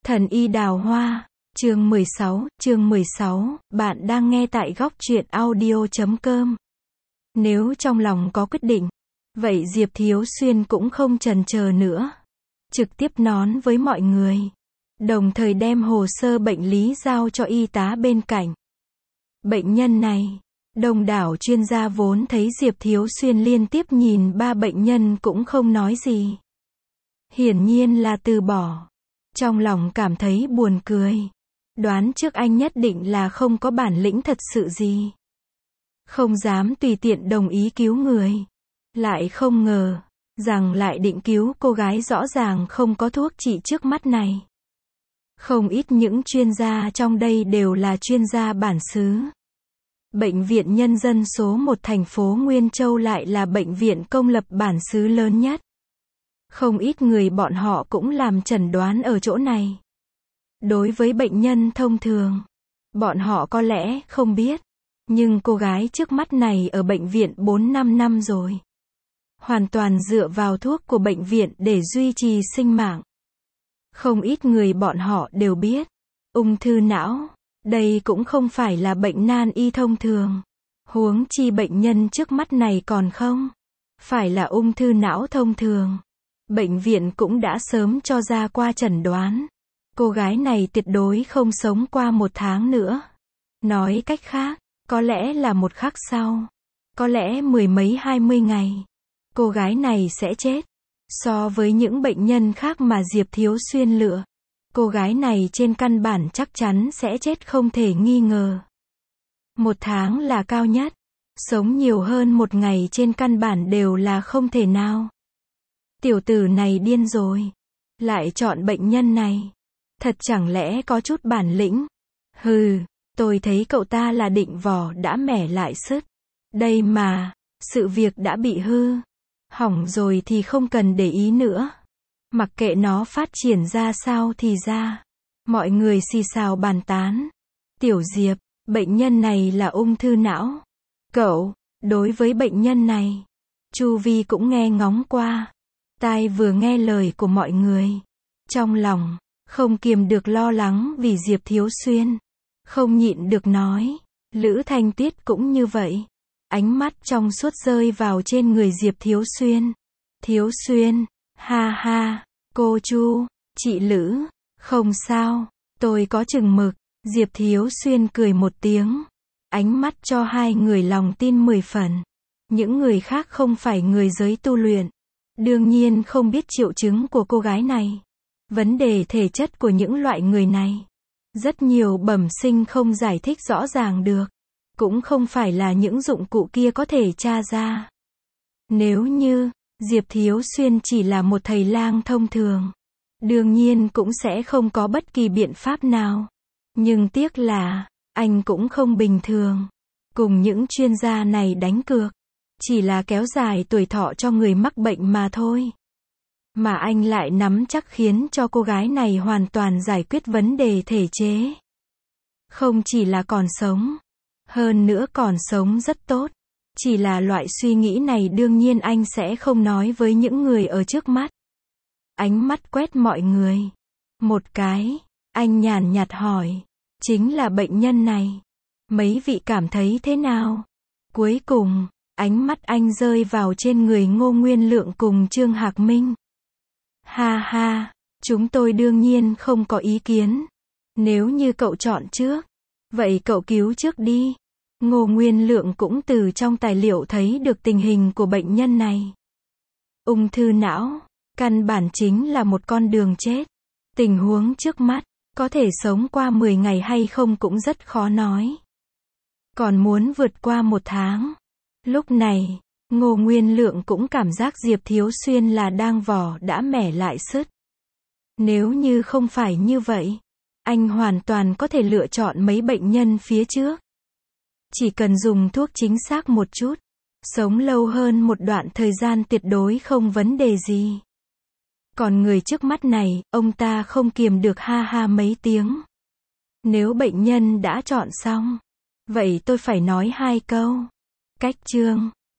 Thần y đào hoa, chương 16, bạn đang nghe tại góc truyện audio.com. Nếu trong lòng có quyết định, vậy Diệp Thiếu Xuyên cũng không chần chờ nữa. Trực tiếp nón với mọi người, đồng thời đem hồ sơ bệnh lý giao cho y tá bên cạnh. Bệnh nhân này, đông đảo chuyên gia vốn thấy Diệp Thiếu Xuyên liên tiếp nhìn ba bệnh nhân cũng không nói gì. Hiển nhiên là từ bỏ. Trong lòng cảm thấy buồn cười. Đoán trước anh nhất định là không có bản lĩnh thật sự gì. Không dám tùy tiện đồng ý cứu người. Lại không ngờ, rằng lại định cứu cô gái rõ ràng không có thuốc trị trước mắt này. Không ít những chuyên gia trong đây đều là chuyên gia bản xứ. Bệnh viện Nhân dân số 1 thành phố Nguyên Châu lại là bệnh viện công lập bản xứ lớn nhất. Không ít người bọn họ cũng làm chẩn đoán ở chỗ này. Đối với bệnh nhân thông thường, bọn họ có lẽ không biết. Nhưng cô gái trước mắt này ở bệnh viện 4-5 năm rồi. Hoàn toàn dựa vào thuốc của bệnh viện để duy trì sinh mạng. Không ít người bọn họ đều biết. Ung thư não, đây cũng không phải là bệnh nan y thông thường. Huống chi bệnh nhân trước mắt này còn không phải là ung thư não thông thường. Bệnh viện cũng đã sớm cho ra qua chẩn đoán. Cô gái này tuyệt đối không sống qua 1 tháng nữa. Nói cách khác, có lẽ là một khắc sau. Có lẽ 10 mấy 20 ngày. Cô gái này sẽ chết. So với những bệnh nhân khác mà Diệp Thiếu Xuyên lựa, cô gái này trên căn bản chắc chắn sẽ chết không thể nghi ngờ. 1 tháng là cao nhất. Sống nhiều hơn 1 ngày trên căn bản đều là không thể nào. Tiểu tử này điên rồi. Lại chọn bệnh nhân này. Thật chẳng lẽ có chút bản lĩnh. Hừ, tôi thấy cậu ta là định vỏ đã mẻ lại sứt. Đây mà, sự việc đã bị hư. Hỏng rồi thì không cần để ý nữa. Mặc kệ nó phát triển ra sao thì ra. Mọi người xì xào bàn tán. Tiểu Diệp, bệnh nhân này là ung thư não. Cậu, đối với bệnh nhân này, Chu Vi cũng nghe ngóng qua. Tai vừa nghe lời của mọi người. Trong lòng, không kiềm được lo lắng vì Diệp Thiếu Xuyên. Không nhịn được nói. Lữ Thanh Tuyết cũng như vậy. Ánh mắt trong suốt rơi vào trên người Diệp Thiếu Xuyên. Thiếu Xuyên, ha ha, cô Chu, chị Lữ, không sao, tôi có chừng mực. Diệp Thiếu Xuyên cười một tiếng. Ánh mắt cho hai người lòng tin 10 phần. Những người khác không phải người giới tu luyện. Đương nhiên không biết triệu chứng của cô gái này. Vấn đề thể chất của những loại người này. Rất nhiều bẩm sinh không giải thích rõ ràng được. Cũng không phải là những dụng cụ kia có thể tra ra. Nếu như, Diệp Thiếu Xuyên chỉ là một thầy lang thông thường. Đương nhiên cũng sẽ không có bất kỳ biện pháp nào. Nhưng tiếc là, anh cũng không bình thường. Cùng những chuyên gia này đánh cược. Chỉ là kéo dài tuổi thọ cho người mắc bệnh mà thôi. Mà anh lại nắm chắc khiến cho cô gái này hoàn toàn giải quyết vấn đề thể chế. Không chỉ là còn sống. Hơn nữa còn sống rất tốt. Chỉ là loại suy nghĩ này đương nhiên anh sẽ không nói với những người ở trước mắt. Ánh mắt quét mọi người. Một cái, anh nhàn nhạt hỏi. Chính là bệnh nhân này. Mấy vị cảm thấy thế nào? Cuối cùng, ánh mắt anh rơi vào trên người Ngô Nguyên Lượng cùng Trương Hạc Minh. Ha ha, chúng tôi đương nhiên không có ý kiến. Nếu như cậu chọn trước, vậy cậu cứu trước đi. Ngô Nguyên Lượng cũng từ trong tài liệu thấy được tình hình của bệnh nhân này. Ung thư não, căn bản chính là một con đường chết. Tình huống trước mắt, có thể sống qua 10 ngày hay không cũng rất khó nói. Còn muốn vượt qua 1 tháng. Lúc này, Ngô Nguyên Lượng cũng cảm giác Diệp Thiếu Xuyên là đang vỏ đã mẻ lại sứt. Nếu như không phải như vậy, anh hoàn toàn có thể lựa chọn mấy bệnh nhân phía trước. Chỉ cần dùng thuốc chính xác một chút, sống lâu hơn một đoạn thời gian tuyệt đối không vấn đề gì. Còn người trước mắt này, ông ta không kiềm được ha ha mấy tiếng. Nếu bệnh nhân đã chọn xong, vậy tôi phải nói 2 câu. Cách chương